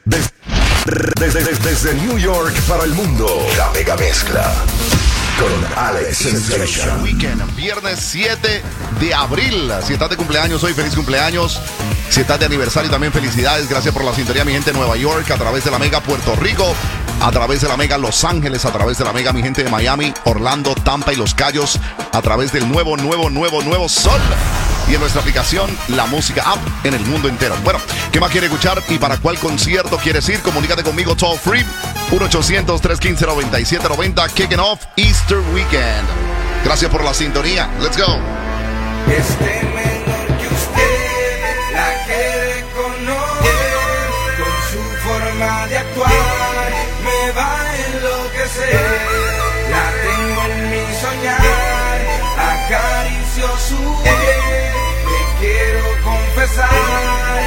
Desde New York para el mundo, la mega mezcla con Alex Sensation. Weekend, viernes 7 de abril. Si estás de cumpleaños hoy, feliz cumpleaños. Si estás de aniversario, también felicidades. Gracias por la sintonía, mi gente de Nueva York, a través de la mega Puerto Rico, a través de la mega Los Ángeles, a través de la mega mi gente de Miami, Orlando, Tampa y Los Cayos, a través del nuevo Sol. Y en nuestra aplicación, la música app en el mundo entero. Bueno, ¿qué más quieres escuchar y para cuál concierto quieres ir? Comunícate conmigo, toll free, 1-800-315-9790, kicking off Easter Weekend. Gracias por la sintonía. Let's go. Este menor que usted la quiere conocer, con su forma de actuar me va a enloquecer. La tengo en mi soñar, acaricio su piel, le quiero confesar.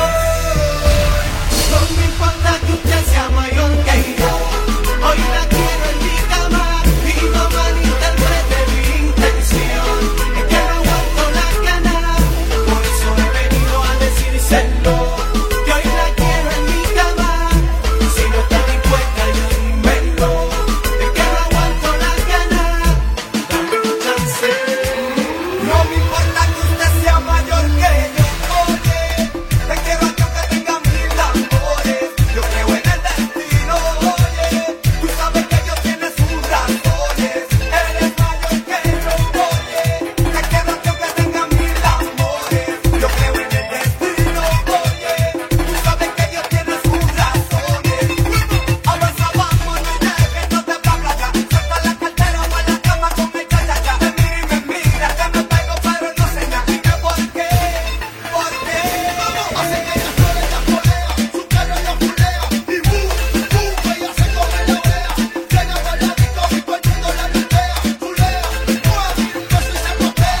No me importa que usted sea mayor que yo, hoy la quiero en mi cama y no malinterprete mi intención. Es que no aguanto las ganas, por eso he venido a decírselo. Que hoy la quiero en mi cama, si no está dispuesta yo dímelo. Es que no aguanto las ganas, dame un chance. No me importa que usted sea mayor que yo, oye, te quiero yo que tenga mil amores. Yo creo en el destino, oye, tú sabes que Dios tiene sus razones. Eres mayor que yo, oye, te quiero yo que tenga mil amores. Yo creo en el destino, oye, tú sabes que Dios tiene sus razones. Avanza, vamos, no dejes, no te va a playa. Suelta la cartera para la cama con el ya. Me mira y me mira, que me pego pero no sé nada. Dime por qué, vamos. Hace que ella flore, ella polea, su carro ella fulea. Y ella se come la orea. Llega por la disco y todo el mundo la lutea. Chulea, mueve, un beso y se botea.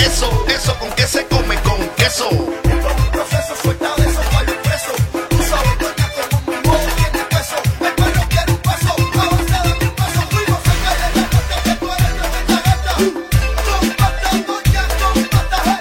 Eso, ¿con qué se come? Con queso. Todo un proceso, suelta de eso para el preso. Tú sabes, doña, que con mi modo tiene peso. El perro quiere un peso, avanza de mi peso. Fuimos a caer en la noche que tú eres tremenda gata. Compata, doña, compata, hey.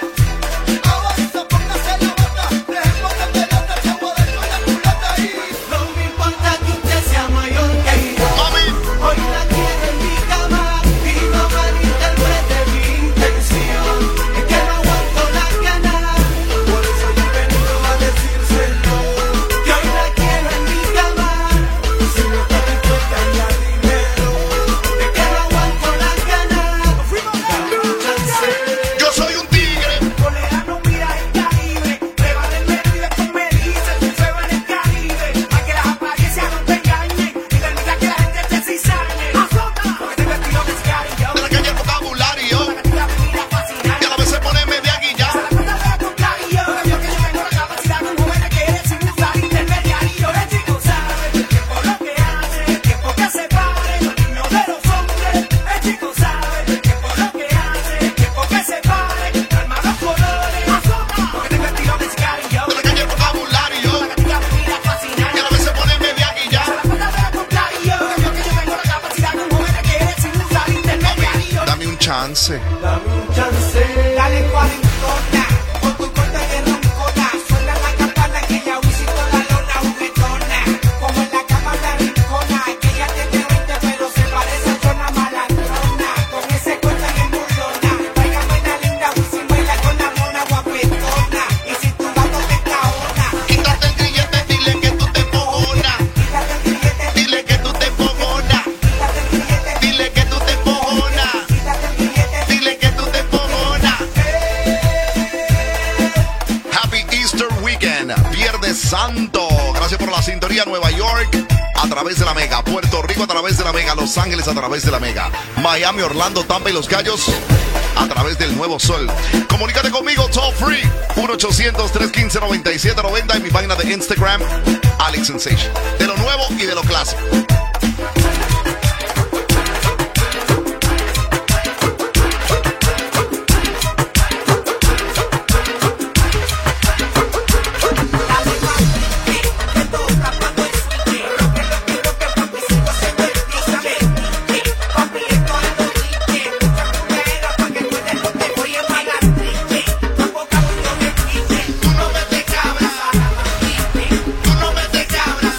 Avanza, póngase la bata. Dejemos de pelota, el agua de la culata ahí. No me importa que usted sea mayor que yo, Mami, hoy la quiero en mi cama y no malinterprete mi intención. Es que no aguanto las ganas, Por eso yo he venido a decírselo. que hoy la quiero en mi cama. Si no está dispuesta ya dímelo. Es que no aguanto las ganas, dame un chance. yo soy un tigre. Colera no mira el Caribe, prueba del medio y después me dice tu feo en el Caribe. Pa' que las apariencias no te engañen y permita que la gente te cizarne. Azota, porque tengo estilo de cigarrillo. De la calle el vocabulario. La avenida fascinante. Y a la vez se pone media guilla. La cuenta de la contrario. Pero yo que yo tengo la capacidad de un joven que quiere sin usar intermediario. El chico sabe el tiempo lo que hace, el tiempo que se pare, los niños de los hombres. El chico sabe el tiempo lo que hace, el tiempo que se pare, calma los colores. Azota, porque tengo estilo de cigarrillo. De la calle el vocabulario. La avenida fascinante. Y a la vez se pone media guilla. La cuenta de la contrario. Pero yo que yo tengo la capacidad de un joven que quiere sin usar intermediario. Dame un chance. Dame un chance. Dale cuarentona, con tu corte de roncona. Suena la campana que ya visitó la lona juguetona. Como en la cama la rincona, que ella tiene 20 pero se parece a Zona Malandrona. Con ese corte en burlona, tráigame una linda Wisin, baila con la mona guapetona. Y si tu gato te caona, Quítate el grillete, dile que tú te fogonas. quítate el grillete, Dile que tú te fogonas. quítate el grillete, Dile que tú te fogonas. quítate el grillete. Dile que tú te fogonas. Happy Easter Weekend, Viernes Santo. Gracias por la sintonía, Nueva York a través de la Mega, Puerto Rico a través de la Mega, Los Ángeles a través de la Mega, Miami, Orlando, Tampa y Los Cayos a través del Nuevo Sol. Comunícate conmigo, toll free, 1-800-315-9790 en mi página de Instagram, Alex Sensation. De lo nuevo y de lo clásico. Tú no me te cabras,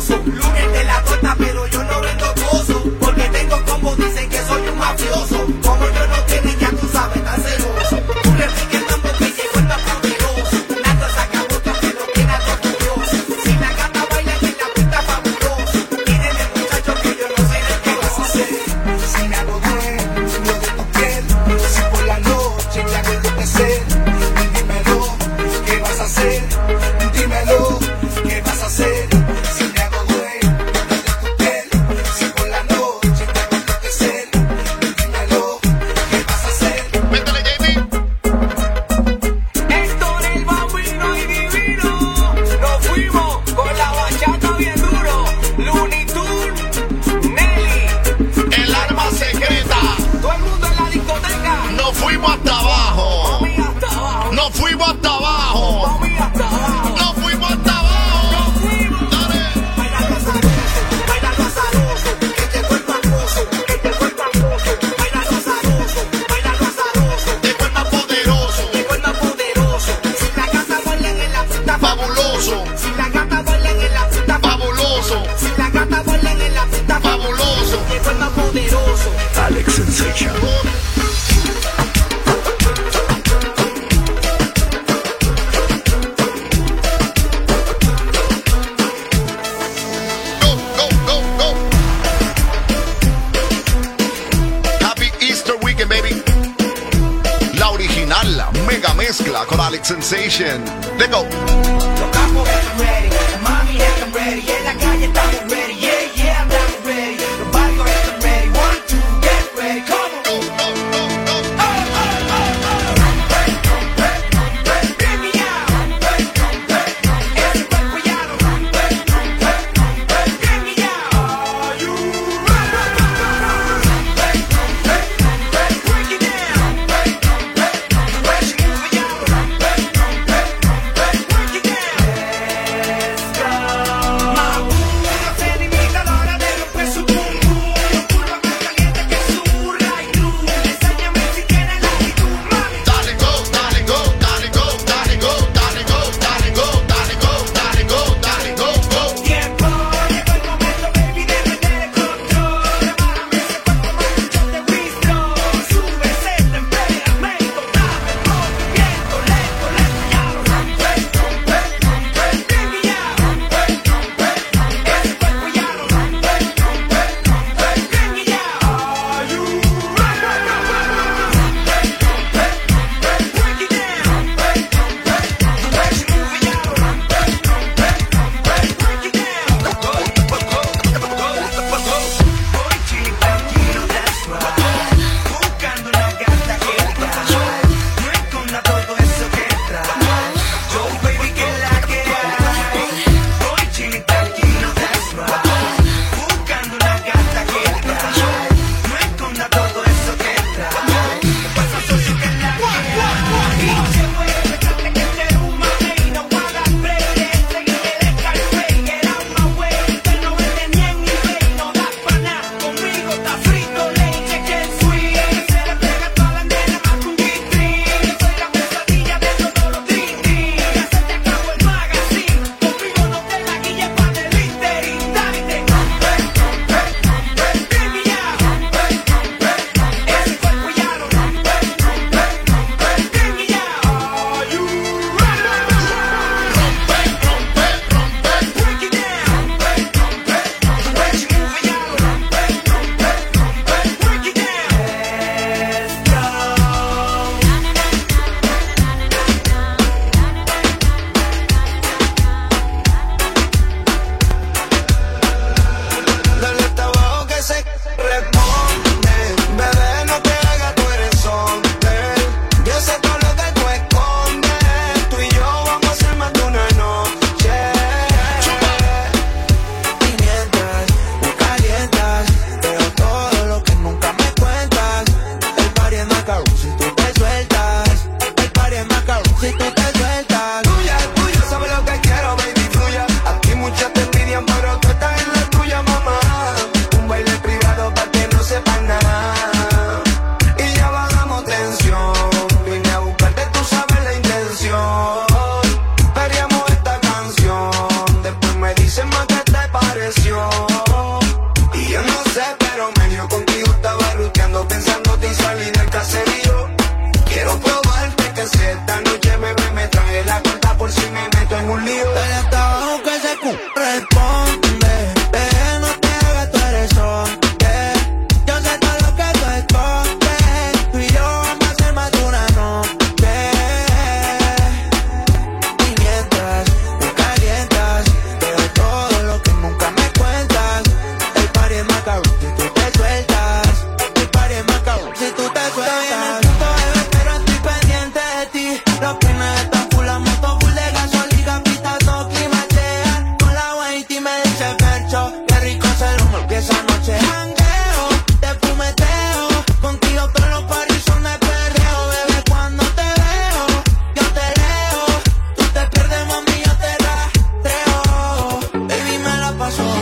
famoso. Lunes de la torta, pero yo no vendo gozo. Porque tengo como dicen que soy un mafioso. Como yo no tienen, ya tú sabes, tan celoso. Tú le piques el mambo que llegó el más poderoso. Nando saca botas que lo queda todo curioso. Si la gata baila en la pista fabuloso. Miren el muchacho que yo no sé de qué vas a hacer. Si me hago dueño de tu piel, si por la noche te hago enloquecer, dímelo, ¿qué vas a hacer? Dímelo, ¿qué vas a hacer? Si me hago dueño de tu piel, si por la noche te hago enloquecer, dímelo, ¿qué vas a hacer? Métele, Jamie. Héctor el bambino y divino. Nos fuimos con la bachata bien duro. Looney Tunes, Nelly, El arma secreta. todo el mundo en la discoteca. Nos fuimos hasta abajo. Mami hasta abajo, Nos fuimos hasta abajo. mami hasta abajo. Nos fuimos hasta abajo. Nos fuimos. Dale. Bailando azaroso, que llegó el famoso, que llegó el famoso. Bailando azaroso, Llegó el más poderoso. llegó el más poderoso. Si la gata bailan en la pista Fabuloso. si la gata bailan en la pista Fabuloso. si la gata bailan en la pista Fabuloso. llegó el más poderoso. Alex Sensation. Go, go, go, go. Happy Easter weekend, baby. La original, la mega mezcla con Alex Sensation. Let's go. Los capos están ready, la mami están ready, en la calle estamos ready, yeah, yeah, andamos ready. Los barrios están ready, 1, 2, get ready, come on. Go, go, go, go. Bring me out. Ese cuerpo ya lo bring me out. Are you ready? Break it down. The way she move it, y'all. Break it down.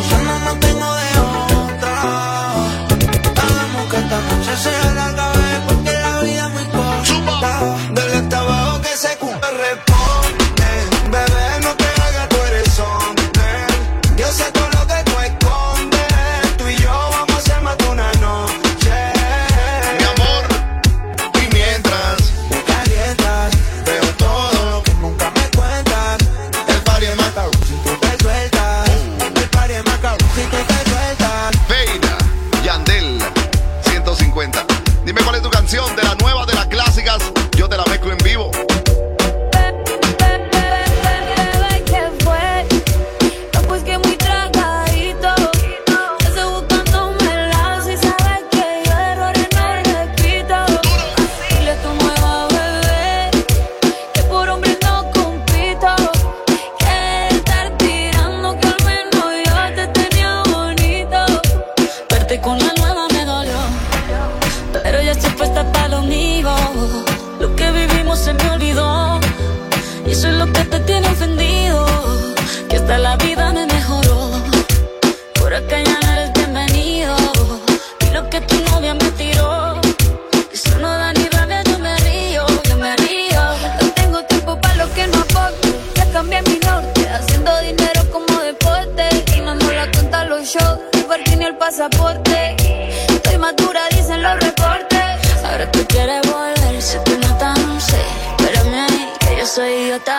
ya no tengo de otra. Hagamos que esta noche sea larga, bebé, porque la vida es muy corta. Dale hasta abajo que se cumpla. Responde, bebé, no te hagas, tú eres hombre. Yo sé todo lo que tú escondes. Tú y yo vamos a hacer más de una noche. Mi amor, y mientras Me calientas, veo todo lo que nunca me cuentas. El party es más cabrón si tú te sueltas. El party es más cabrón si tú te sueltas. Feina, Yandel, 150. Dime cuál es tu canción de la nueva, de las clásicas. Yo te la mezclo en vivo. Con la nueva me dolió, pero ya estoy puesta para lo mío. Lo que vivimos se me olvidó, y eso es lo que te tiene ofendido, que hasta la vida me mejoró. Por acá ya no eres bienvenido, y lo que tu novia me tiró, eso no da ni rabia, yo me río, yo me río. No tengo tiempo para lo que no aporte, ya cambié mi norte, haciendo dinero como deporte, y no me la cuentan los shows, el parking ni el pasaporte. Estoy madura, dicen los reportes. Ahora tú quieres volver, se te nota, no sé, espérame ahí, que yo soy idiota.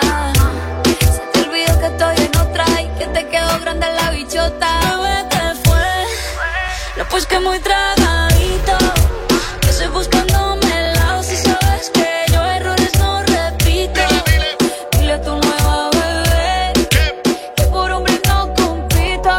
Se te olvidó que estoy en otra y que te quedó grande la bichota. Bebé, ¿qué fue? No, pues que muy tragadito, que estoy buscándome el lado. Si sabes que yo errores no repito. Dile a tu nueva bebé que por hombre no compito,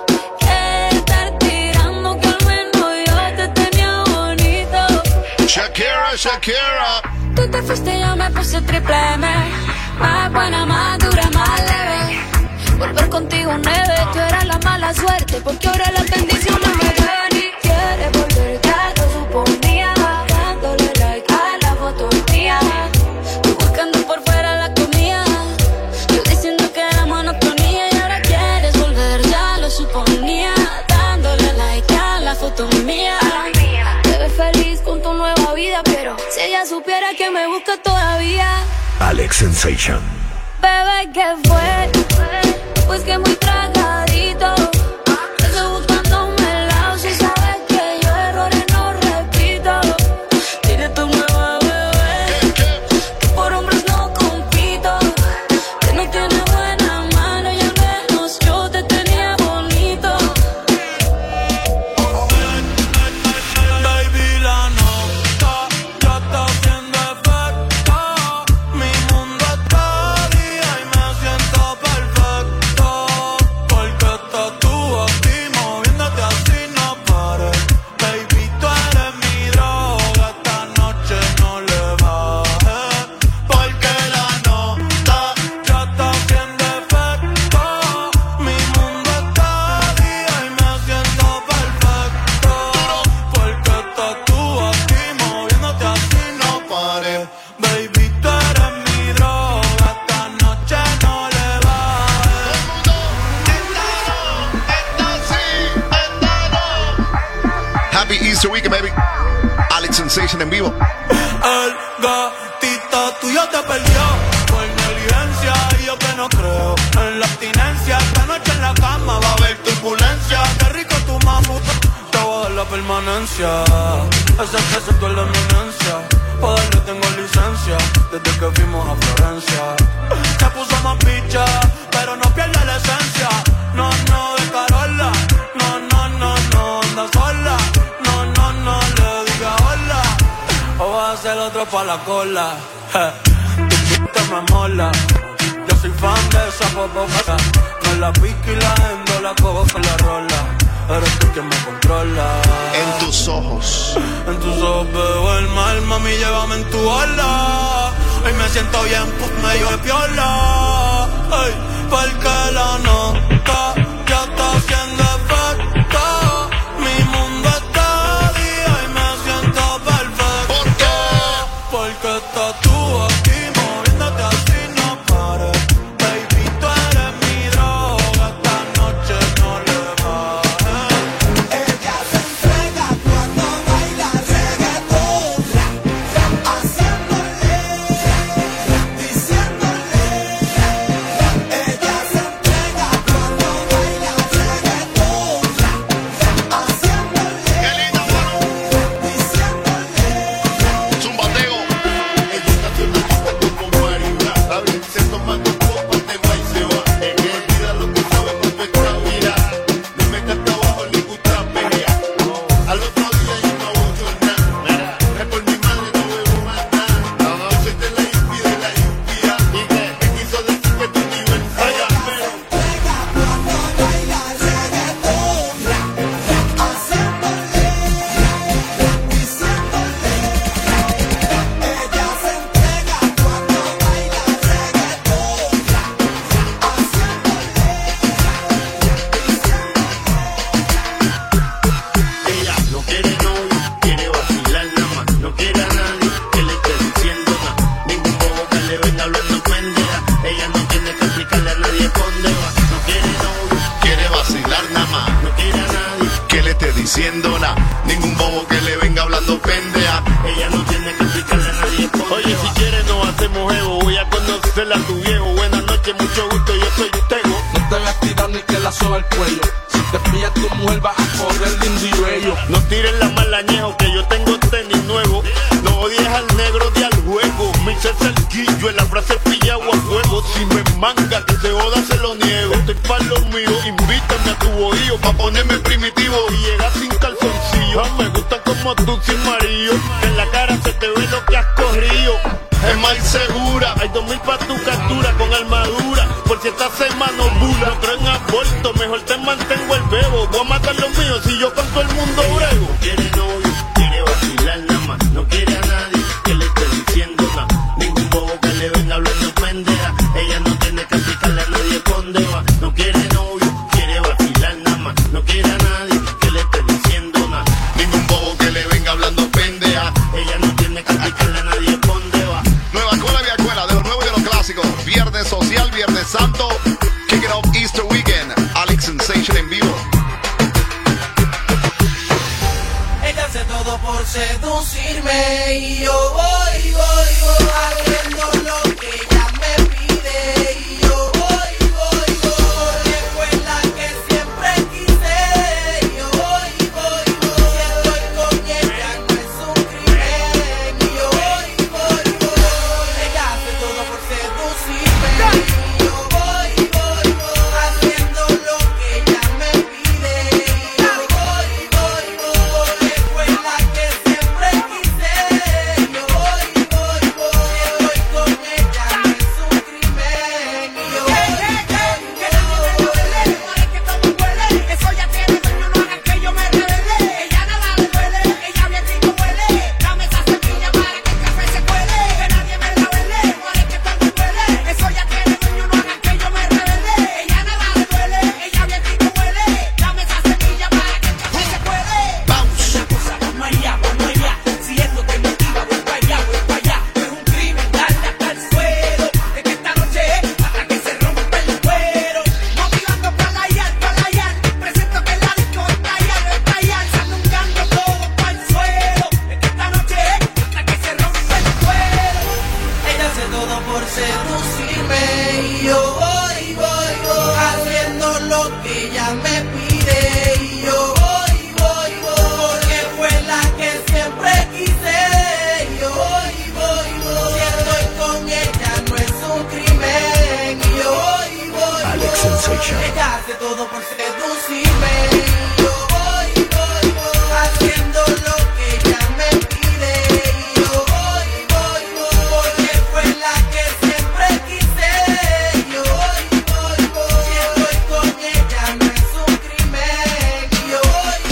que estar tirando, que al menos yo te tenía bonito. Shakira, Shakira. Tú te fuiste y yo me puse triple M, más buena, más dura, más leve. Volver contigo nueve, tú eras la mala suerte, porque ahora las bendiciones me ven y quieres volver, ya lo suponía, dándole like a la foto mía. Tú buscando por fuera la comida, yo diciendo que era monotonía, y ahora quieres volver, ya lo suponía, dándole like a la foto mía. Te ves feliz con tu nueva vida, pero si ella supiera que me busca todavía. Alex Sensation. Bebé, ¿qué fue? Pues que muy tragadito, estoy buscándome el lado. Si sabes que yo errores no repito. Dile a tu nueva bebé que por hombres no compito, que no tiene buena mano y al menos yo te tenía bonito. Baby, la nota ya está haciendo efecto. Mi mundo está día y me siento perfecto, porque estás tú aquí moviéndote así, no pares. Baby, tú eres mi droga, esta noche no le bajes, porque la nota ya está haciendo efecto. Mi mundo está día y me siento perfecto, porque estás tú aquí moviéndote así, no pares. Baby, tú eres mi droga, esta noche no le bajes. Happy Easter weekend, baby. Alex Sensation en vivo. El gatito tuyo te perdió por negligencia, y yo que no creo en la abstinencia. Esta noche en la cama va a haber turbulencia. Qué rico tu mamu, te voy a dar la permanencia. Ese que se duele mi eminencia, pa' darle tengo licencia, desde que fuimos a Florencia. Se puso más picha, pero no pierde la esencia. No, no, de Carola. No, no, no, no, anda sola. No, no, no, le diga hola, o vas a ser otro pa' la cola. Tu te me mola. Yo soy fan de esa popoca. No la pico y la endo, la cojo con la rola. Eres tú quien me controla. En tus ojos. En tus ojos veo el mal, mami, llévame en tu ola. Hoy me siento bien, pues medio de piola. Ay, porque la nota ya está haciendo efecto. Mi mundo está día y me siento perfecto. ¿Por qué? Porque estás tú aquí moviéndote así, no pares. Baby, tú eres mi droga, esta noche no le no quiere a nadie que le esté diciendo nada. Ningún bobo que le venga hablando pendeja. ella no tiene que explicarle a nadie por qué. Oye, si quieres no hacemos ego, voy a conocerla a tu viejo. Buenas noches, mucho gusto, yo soy Tego. No te hagas tirar ni que la soba el cuello. Si te pilla tu mujer vas a correr lindo y bello. No tires la malañejo que yo tengo tenis nuevo. No odies al negro de al juego. Me hice cerquillo en la frase pillado a fuego. Si me manga que se joda se lo niego. Estoy pa' lo mío, invítame a tu bohío pa' ponerme primitivo y llegar sin calzoncillo. Me gusta como tú sin marido. En la cara se te ve lo que has corrido. Es más insegura, hay 2000 pa' tu captura con armadura. Por si esta semana bula, no creo en aborto, mejor te mantengo el bebo. Voy a matar los míos si yo con todo el mundo brego. Quiere novio, quiere vacilar nada más. No quiere a nadie que le esté diciendo nada. Ningún bobo que le venga hablando pendeja. Ella no tiene que explicarle a nadie dónde va. No quiere novio, quiere vacilar nada más. No quiere a nadie que le esté diciendo nada. Ningún bobo que le venga hablando pendeja. Ella no tiene que explicarle a nadie dónde va. Nueva escuela, vieja escuela, de los nuevos y de los clásicos. Viernes social, Viernes Santo. Kick it off Easter Weekend. Alex Sensation en vivo. Ella hace todo por seducirme y yo voy haciendo lo que ella me pide y yo voy porque fue la que siempre quise y yo voy si estoy con ella no es un crimen y yo voy ella hace todo por seducirme y yo voy haciendo lo que ella me pide y yo voy porque fue la que siempre quise y yo voy si estoy con ella no es un crimen y yo voy que todo huele, eso ya tiene dueño, no hagan que yo me revele, ella nada le duele, ella bien rico huele, dame esa semilla para que el café se cuele, que nadie me la vele, muere que todo huele, eso ya tiene dueño, no hagan que yo me revele, ella nada le duele, ella bien rico huele, dame esa semilla para que el café se cuele. Una cosa, vamos allá, si esto te motiva, voy para allá, no es un crimen, darle hasta el suelo, es que esta noche es hasta que se rompa el cuero, motivando para layar, presento que la disco estallar, saludando todo para el suelo, es que esta noche es hasta que se rompa el cuero, ella hace todo por seducirme y yo voy haciendo lo que ella me pide y yo voy porque fue la que siempre quise y yo voy si estoy con ella no es un crimen y yo voy Alex Sensation. ella hace todo por seducirme y yo voy haciendo lo que ella me pide y yo voy porque fue la que siempre quise y yo voy si estoy con ella no es un crimen y yo voy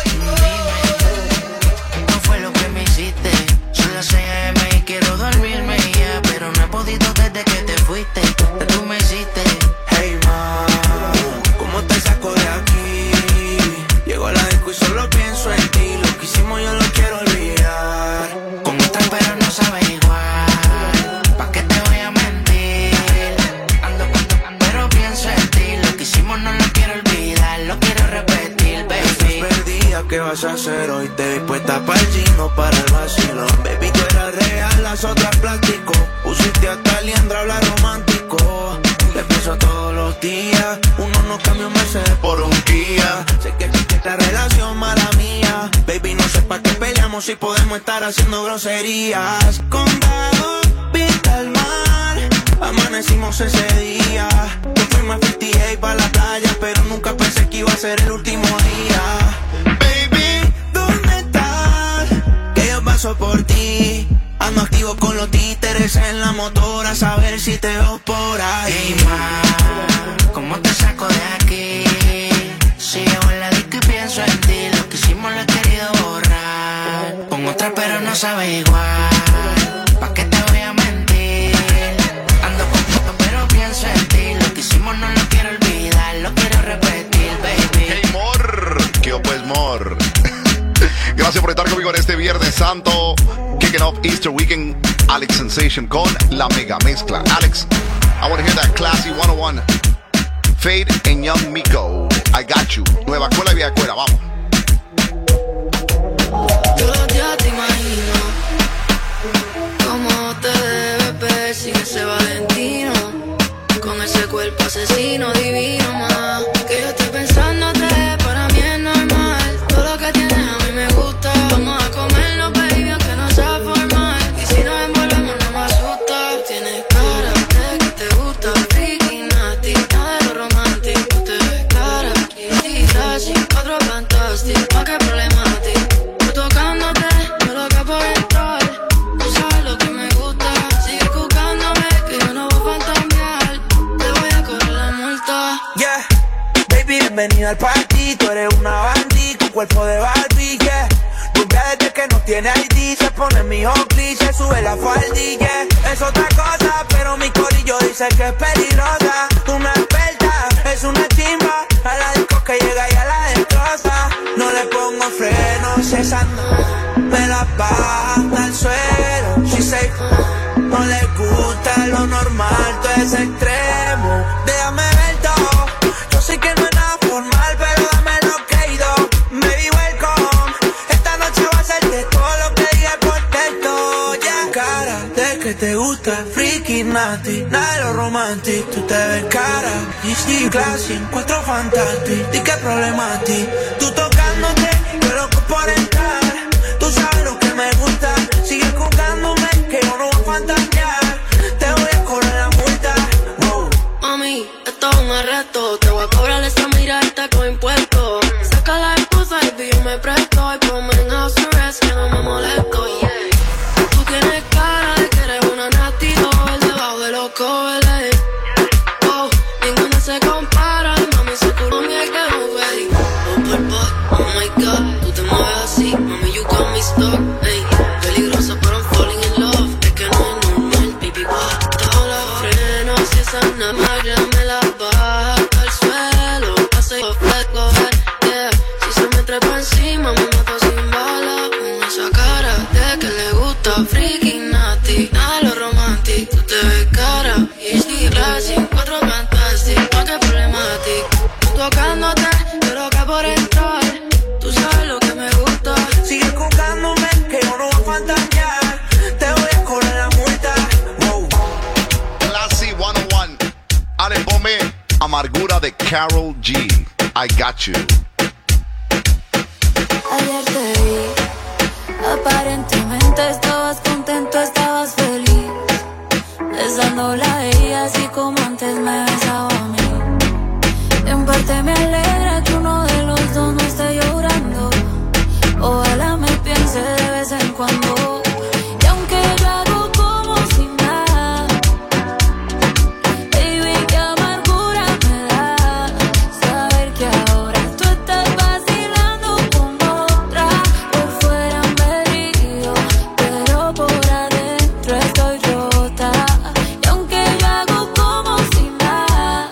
No fue lo que me hiciste. Son las 6 AM y quiero dormirme ya, pero no he podido desde que te fuiste. Que tú me hiciste. Hey ma, ¿cómo te saco de aquí? Llego a la disco y solo pienso en ti. Lo que hicimos yo lo quiero olvidar. Con otra pero no sabe igual. ¿Pa' qué te voy a mentir? Ando pero pienso en ti. Lo que hicimos no lo quiero olvidar. Lo quiero repetir, baby. Perdida, ¿qué vas a hacer hoy? Te vi puesta para el gino, para el vacilón. Baby, tú eras real, las otras plástico. Pusiste hasta liendra, habla romántico. Te pienso todos los días. Uno no cambia un Mercedes por un Kia. Sé que esta relación mala mía. Baby, no sé pa' qué peleamos si podemos estar haciendo groserías. Condado, vista al mar. Amanecimos ese día. Yo fuimos a 58 pa' la playa, pero nunca pensé que iba a ser el último día. Baby, ¿dónde estás? Que yo paso por ti. Ando activo con los títeres en la motora, a saber si te veo por ahí. Hey ma, ¿cómo te saco de aquí? Si llego en la disco y pienso en ti. Lo que hicimos lo he querido borrar. Con otra pero no sabe igual. ¿Pa' qué te voy a mentir? Ando con poco pero pienso en ti. Lo que hicimos no lo quiero olvidar. Lo quiero repetir, baby. Hey, mor. ¿Qué pues, mor? Gracias por estar conmigo en este Viernes Santo. Kicking off Easter Weekend. Alex Sensation con la mega mezcla. Alex, I want to hear that classy 101. Fade and Young Miko. I got you. You. Nueva escuela y vieja escuela, vamos. Todos los días te imagino cómo te debes ver sin ese Valentino, con ese cuerpo asesino divino, ma. Que yo estoy pensándote, para mí es normal. Todo lo que tienes a mí me gusta. Vamos a comerlo, baby, aunque no sea formal. Y si nos envolvemos no me asusta. Tú tienes cara de que te gusta, freaky, nasty, nada de lo romántico. Tú te ves cara, y flashy, otro fantástico, pa' qué problemático. Tú tocándote, yo loca por entrar. Tú sabes lo que me gusta. Sigue buscándome, que yo no voy a fantamear. Te voy a correr la multa. Yeah, baby, bienvenida al party. Tú eres una bandí con cuerpo de Barbie, yeah. Rubia desde que no tiene ID. Se pone mi Oakley, se sube la faldilla. Es otra cosa, pero mi corillo dice que es peligrosa. Una experta, es una chimba. A la disco que llega y a la destroza. No le pongo frenos, esa no me la baja al suelo. She say, no le gusta lo normal, todo es extremo. Déjame ver todo. Yo sé que no es nada formal, pero dame lo que he ido. Baby, welcome. Esta noche va a ser de todo lo que diga el cuarteto. Yeah. Cara de que te gusta, freaky, nasty, nada de lo romántico. Tú te ves cara, y classy, encuentro fantástico. ¿Y qué problema a ti? Tú tocándote, yo loco por entrar. Tú sabes lo que me gusta. Sigue jugándome, que yo no voy a fantasear. Te voy a cobrar la multa. Wow. Mami, esto es un arresto. Te voy a cobrar esa mirada con impuestos. Saca la excusa y yo me presto. Y ponme en house arrest, que no me molesto. Yeah. Tú tienes cara de que eres una nasty doll debajo de los covers. Oh, ninguna se compara. Mami, se curó mi que no ve. Oh my God, tú te mueves así. Mami, you got me stuck. Ey, peligrosa, pero I'm falling in love. Es que no es normal, baby, what? Todos los frenos y esa navaja me la baja al suelo. Hace coger, yeah. Si se me trepa encima, me mato sin bala. Con esa cara de que le gusta, freaky, nasty, nada de lo romántico. Tú te ves cara, y si classy, cuatro fantástico, pa' qué problemático. Tú tocándote, yo loca por entrar. Tú sabes lo que me gusta. Sigue jugándome, que yo no voy a fantasear. Te voy a cobrar la multa. Wow. Classy 101. Ale, ponme Amargura de Karol G. I got you. Ayer te vi, aparentemente estabas contento, estabas feliz, besándola a ella así como antes me besaba a mí. En parte me alegra que uno de los dos no esté llorando. Ojalá me piense de vez en cuando. Y aunque yo hago como si nada, baby, qué amargura me da saber que ahora tú estás vacilando con otra. Por fuera me río, pero por adentro estoy rota. Y aunque yo hago como si nada,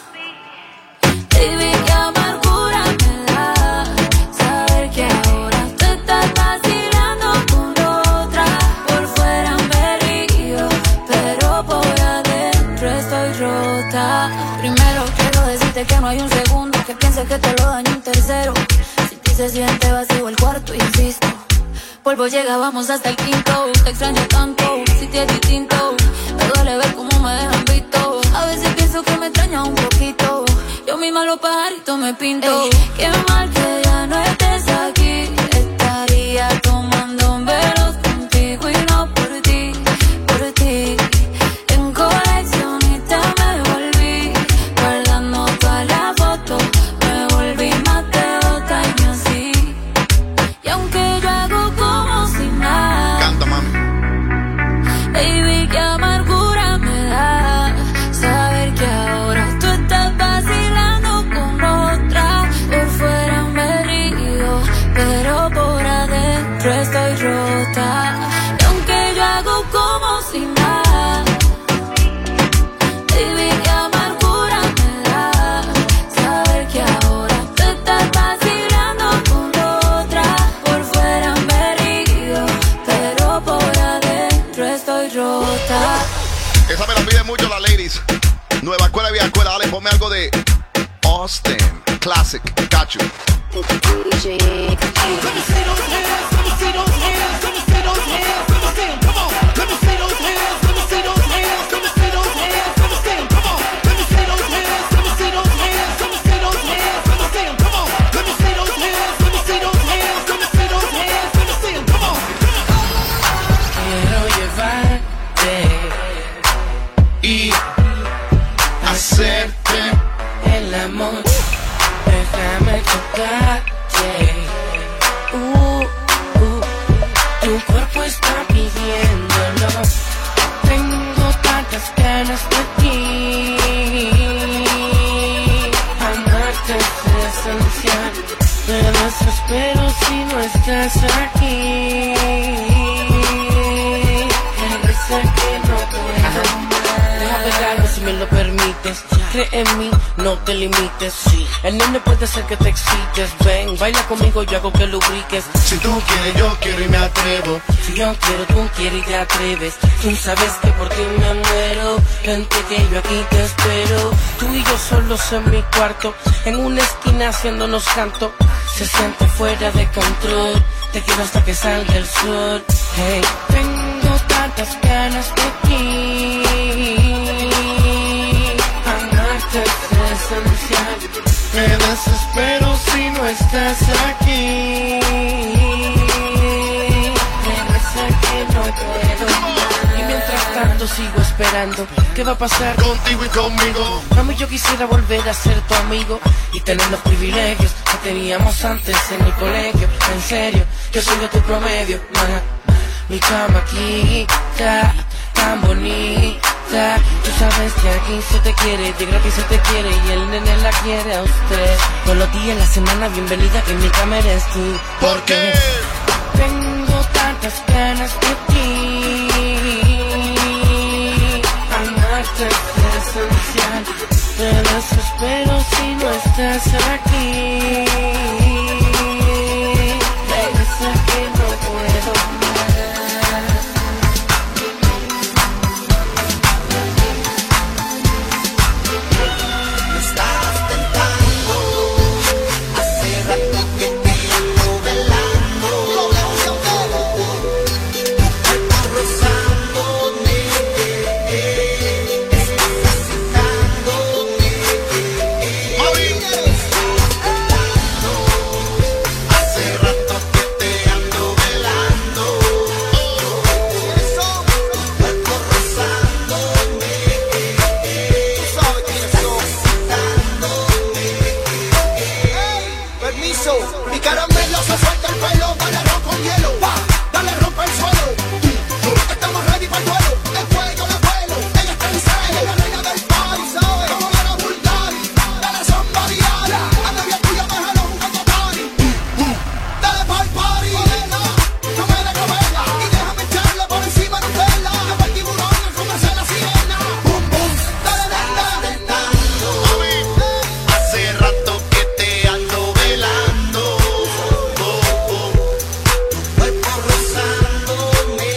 baby, qué amargura me da saber que ahora tú estás vacilando con otra. Por fuera me río, pero por adentro estoy rota. Primero quiero decirte que no hay un segundo que piense que te lo daño un tercero. Si ti se siente vacío el cuarto, insisto, polvo llega, vamos hasta el quinto. Te extraño tanto, si te es distinto. Me duele ver cómo me dejan visto. A veces pienso que me extraña un poquito. Yo misma los pajaritos me pinto. Ey, qué mal que ya no estés aquí. Estaría tomando velos contigo y no por ti, por ti. En coleccionista me volví, guardando todas las fotos. Me volví más de 2 años así. Y aunque yo hago como si nada, Canta, mami. baby, qué amargura me da saber que ahora tú estás vacilando con otra. Por fuera me río, pero por adentro estoy rota. Y aunque yo hago como si nada, baby, qué amargura me da saber que ahora tú estás vacilando con otra. Por fuera me río, pero por adentro estoy rota. Esa me la piden mucho las ladies. Nueva escuela y vieja escuela. Dale, ponme algo de Austin. classic. Got you. Let me see those hands, let me see those hands, let me see those hands, let me see those hands, let me see them, come on. Let me see those hands, let me see those hands, let me see those hands, let me see them, come on. Let me see those hands, let me see those hands, let me see those hands, let me see them, come on. Let me see those hands, let me see those hands, let me see those hands, let me see them, come on. Quiero llevarte y hacerte el amor. Déjame tocarte. Tu cuerpo está pidiéndolo. Tengo tantas ganas de ti. Amarte es esencial. Me desespero si no estás aquí. Sé que no puedo. Deja pegarme si me lo permites. Cree en mí, no te limites. Sí. El nene puede ser que te excites. Ven, baila conmigo, yo hago que lubriques. Si tú quieres, yo quiero y me atrevo. Si yo quiero, tú quieres y te atreves. Tú sabes que por ti me muero. Vente que yo aquí te espero. Tú y yo solos en mi cuarto, en una esquina haciéndonos canto. Se siente fuera de control. Te quiero hasta que salga el sol. Hey, tengo tantas ganas de ti. Amarte es esencial. Me desespero si no estás aquí. Regresa que no puedo. Y mientras tanto sigo esperando. ¿Qué va a pasar contigo y conmigo? Mami, yo quisiera volver a ser tu amigo y tener los privilegios que teníamos antes en el colegio. En serio, yo soy de tu promedio, man. Mi cama aquí está tan bonita. Tú sabes que aquí se te quiere, de gratis se te quiere y el nene la quiere a usted. Todos los días, la semana, bienvenida que en mi cama eres tú. Porque tengo tantas ganas de ti. Amarte es esencial. Me desespero si no estás aquí. Regresa que no puedo más. Me estás tentando, hace rato que te ando velando. Cuerpo rozándome, estás excitándome. Hace rato que te ando velando. Cuerpo rozándome, estás excitándome. Permiso, mi caramelo se suelta el pelo, dale ron con hielo, pa, dale rompe el suelo. Estamos ready para el duelo, el fuego de vuelo, ella está en celo, la reina del party, ¿sabes? Como la Bulgari, dale somebody, anda bien tuya, déjalo jugando party. Dale pa'l party, no me dejo verla, y déjame echarla por encima de Nutella. Lleva el tiburón a comerse la sirena. Boom, boom, dale, dale, dale. Hace rato que te ando velando. Cuerpo rozándome,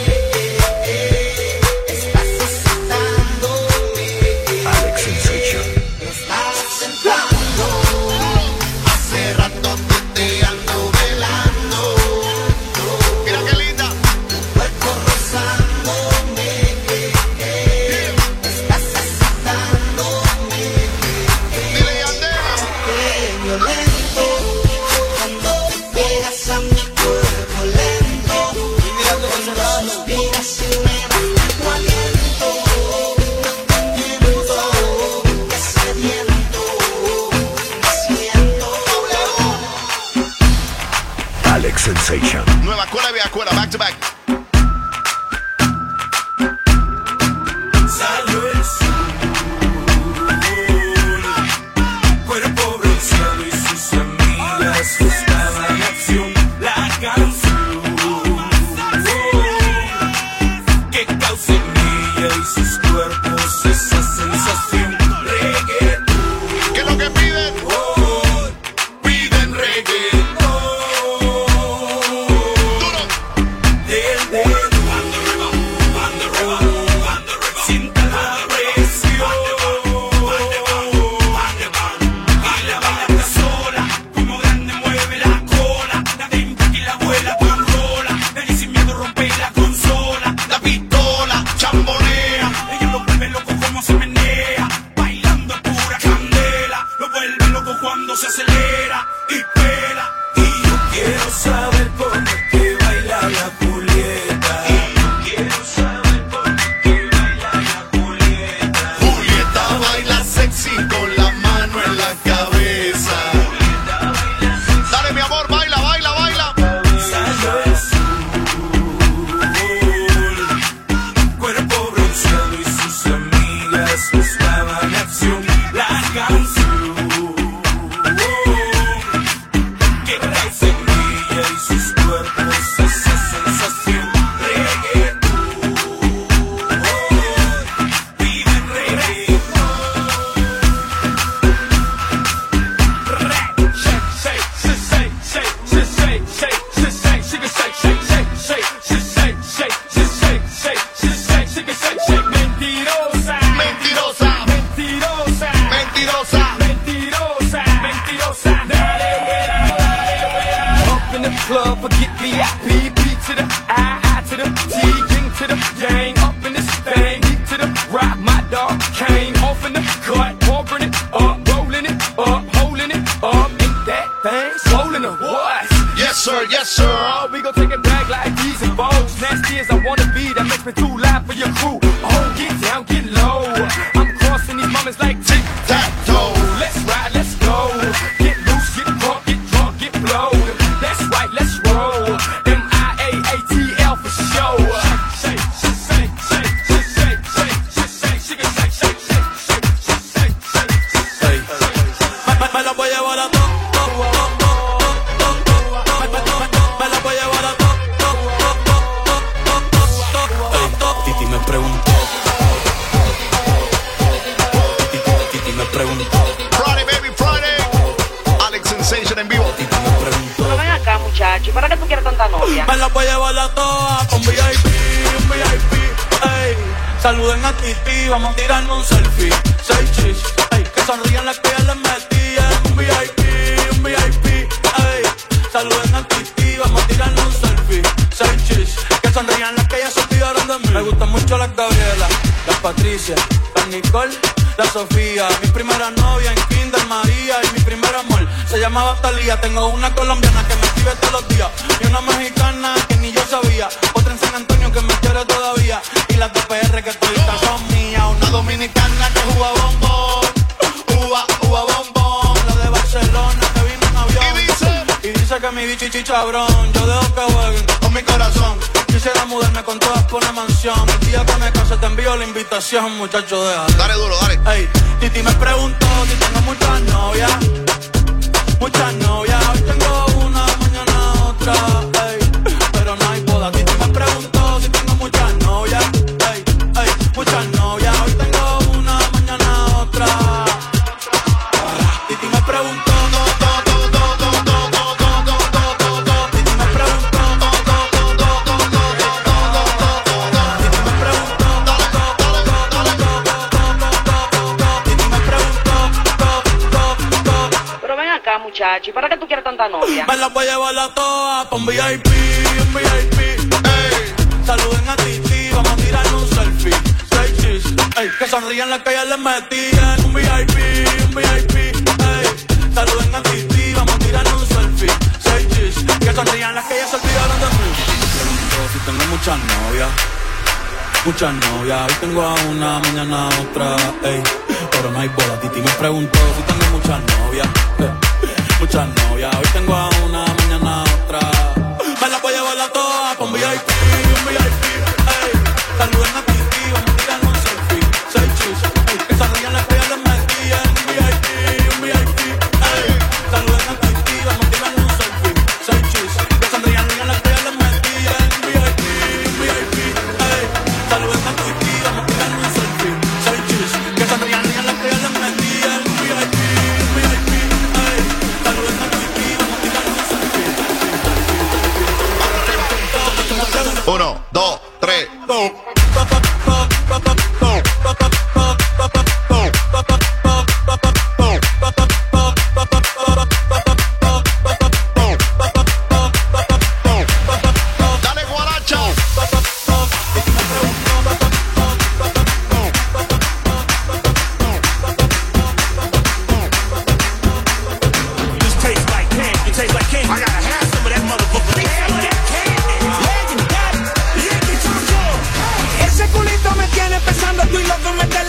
estás excitándome. Alex Sensation. Me estás tentando. Hace rato que te ando velando. Mira qué linda. Cuerpo rozándome, estás excitándome. Dile Yandel. Violento, cuando te pegas a mi cuerpo lento. Cuando suspiras y me baja tu aliento. Que sediento, me siento. Alex Sensation. Nueva escuela y vieja escuela, back to back. Salió el sol, cuerpo bronceado y sus amigas estaban en acción. La canción que causa en ella y sus cuerpos esa sensación. Reggaetón, ¿Qué es lo que piden? piden reggaetón. Duro. Del semilla y sus cuerpos esa sensación. Reggaetón, vive el reggaetón. Club, forget VIP, P to the I to the T, king to the gang, up in this thing, E to the rock, my dog came off in the cut, pouring it up, rolling it up, holding it up, ain't that thing swollen or what? Yes sir, yes sir. Oh, we gon' take it back like these and bows, nasty as I wanna be, that makes me too loud for your crew. Oh, get down, get low, I'm crossing these moments like tic-tac-toe. Let's ride, let's go, get loose, get drunk, get blowed. That's right, let's roll. M-I-A-A-T-L for show. Me la voy a llevar a todo. Me la voy a llevar a todo. Titi me preguntó. Titi me preguntó. Friday, baby, Friday. Alex Sensation en vivo. Titi me preguntó. Pero ven acá, muchacho, ¿para qué tú quieres tanta novia? Me la voy a llevar a todas con VIP, un VIP, ey. Saluden a Titi, vamos a tirarnos un selfie. 6 chis, ey. Que sonrían las que ya les metí en un VIP, ey. Saluden a Titi, vamos a tirarnos un selfie. 6 chis, que sonrían las que ya se olvidaron de mí. Me gustan mucho las Gabriela, las Patricia, las Nicole, la Sofía. Mi primera novia en Kinder María y mi primer amor se llamaba Talía. Tengo una colombiana que me escribe todos los días y una mexicana que ni yo sabía. Otra en San Antonio que me quiere todavía y las de PR que todavía son mías. Una dominicana que juega bombón, uva bombón. La de Barcelona que vino en avión y dice que mi bicho y chichabrón. Yo dejo que jueguen con mi corazón. Quisiera mudarme con todas por una mansión. El día que me case te envío la invitación, muchacho, deja. Dale duro, dale. Ey, Titi me preguntó si tengo muchas novias. Muchas novias, hoy tengo una, mañana otra. Ey, pero no hay boda. Titi me preguntó si tengo muchas novias. Ey, muchas novias, hoy tengo una, mañana otra. Titi me preguntó. Muchacho, ¿y para qué tú quieres tanta novia? Me la voy a llevar a todas pa' un VIP, ey. Saluden a Titi, vamos a tirarle un selfie. 6 chis, ey. Que sonrían las que ya les metí en un VIP, ey. Saluden a Titi, vamos a tirarle un selfie. 6 chis, que sonrían las que ya se olvidaron de mí. Me pregunto si tengo muchas novias. Muchas novias, hoy tengo a una, mañana a otra, ey. Pero no hay boda. Titi me preguntó si tengo muchas novias, muchas novias, hoy tengo a una, mañana a otra. Me la voy a llevar a todas con VIP, ey. Saluden a Titi, vamos a tirar un selfie. 6 chis, ey. Que sonrían las que ya les metí en un VIP, ey. Saluden a Titi, vamos a tirar un selfie. 6 chis, que sonrían las que ya les metí en un VIP, ey. Saluden a Titi, vamos a tirar un selfie. 6 chis, que sonrían las que ya les metí en un VIP, ey. Saluden a Titi, vamos a tirar un selfie. 1, 2, 3, go. Dale guaracha. This tastes like candy. It tastes like candy. I gotta have some of that motherfucker. Some of that candy. Legendary. Ese culito me tiene pensando, estoy loco, me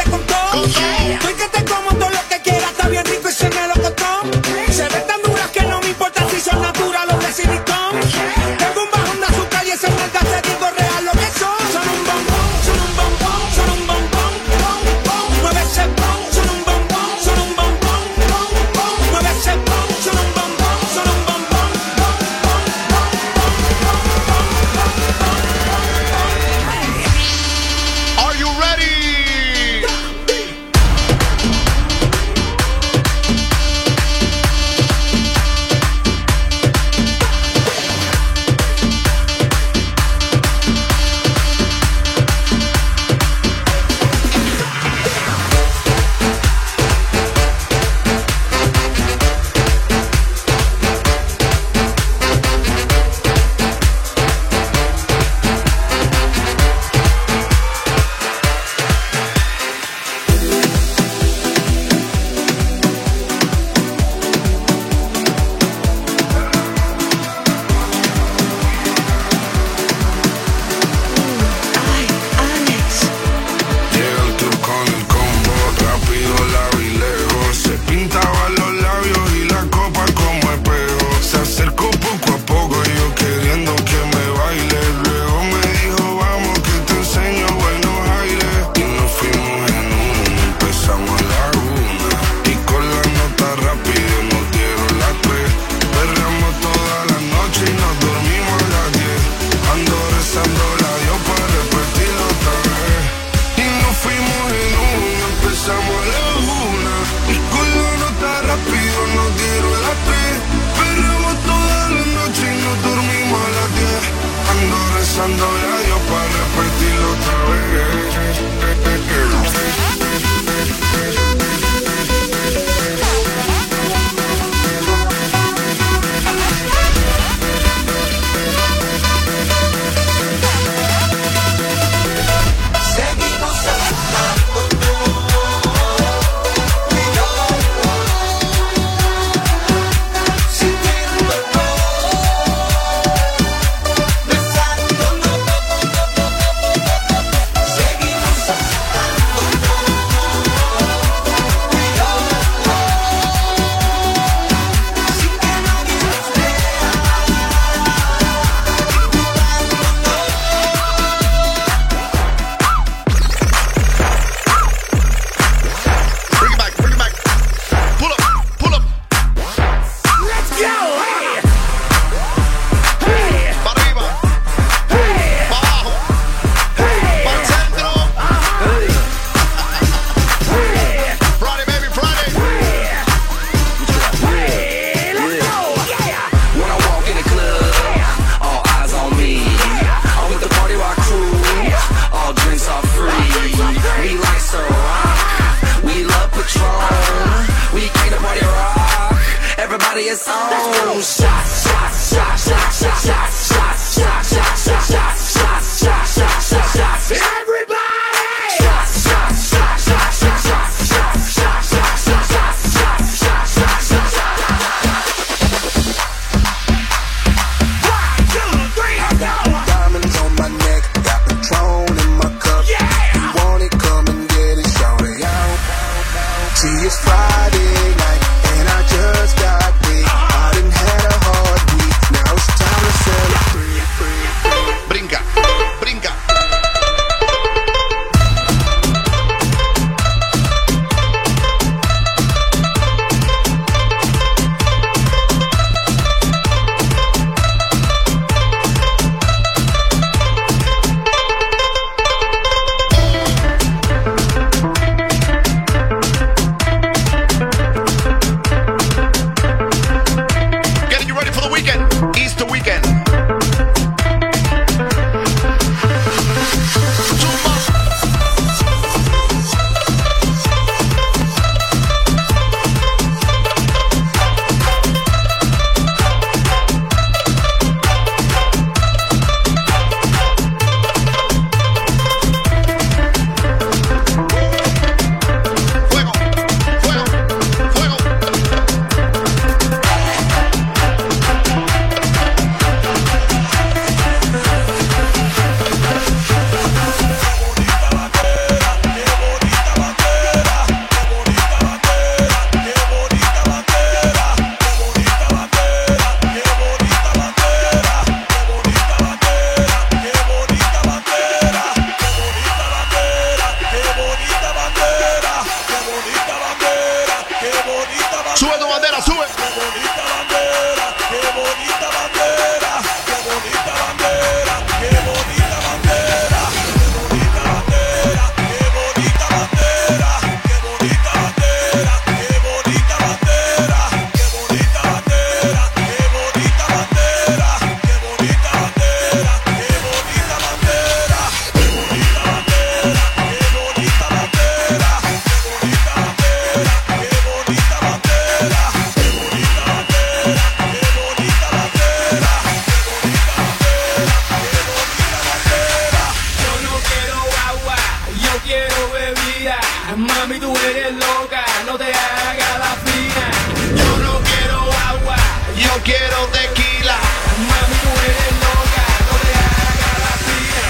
tequila. Mami, tú eres loca, no te hagas la fina.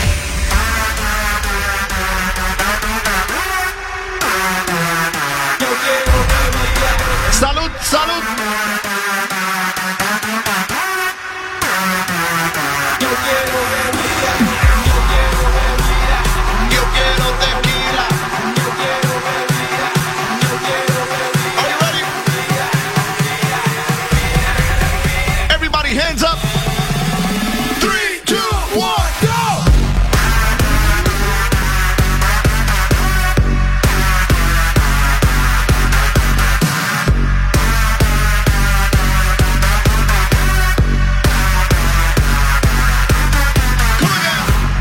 Yo quiero bebida. Salud, salud. Yo quiero bebida. Yo quiero bebida. Yo quiero tequila. Yo quiero bebida. Yo quiero bebida. Are you ready? Everybody hands up. 3, 2, 1, go. Come again.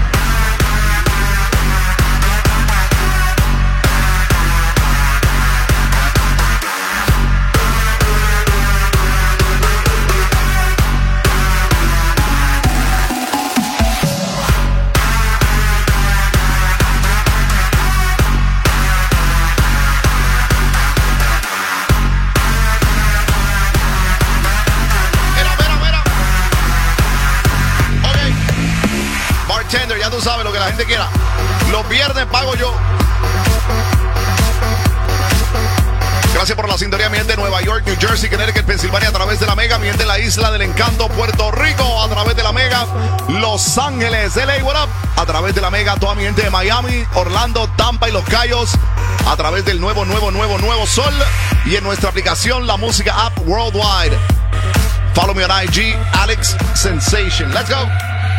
Mira. Ok. Bartender, ya tú sabes lo que la gente quiera. Los viernes pago yo. Gracias por la sintonía, mi gente de Nueva York, New Jersey, Connecticut, Pensilvania, a través de la Mega, mi gente de la Isla del Encanto, Puerto Rico, a través de la Mega, Los Ángeles, LA, what up, a través de la Mega, toda mi gente de Miami, Orlando, Tampa y Los Cayos, a través del nuevo Sol, y en nuestra aplicación, la música app worldwide. Follow me on IG, Alex Sensation. Let's go.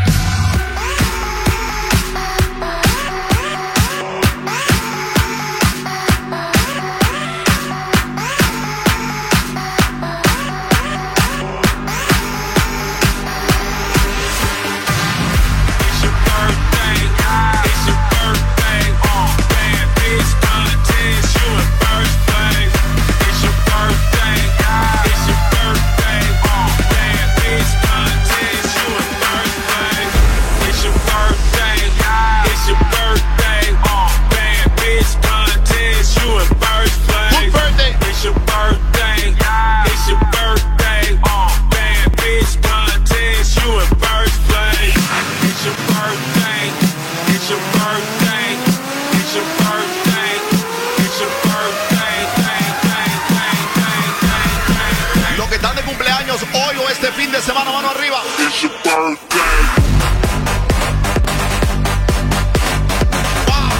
It's your birthday. It's your birthday. Bad bitch contest. You in first place. It's your birthday. It's your birthday. Bad bitch contest. You in first place. It's your birthday. It's your birthday. Bad bitch contest. You in first place. Whose birthday? It's your birthday. It's your birthday. Bad bitch contest. You in first place. It's your birthday. It's your birthday. It's your birthday. It's your birthday. Los que están de cumpleaños hoy o este fin de semana, mano arriba. It's your birthday. Wow.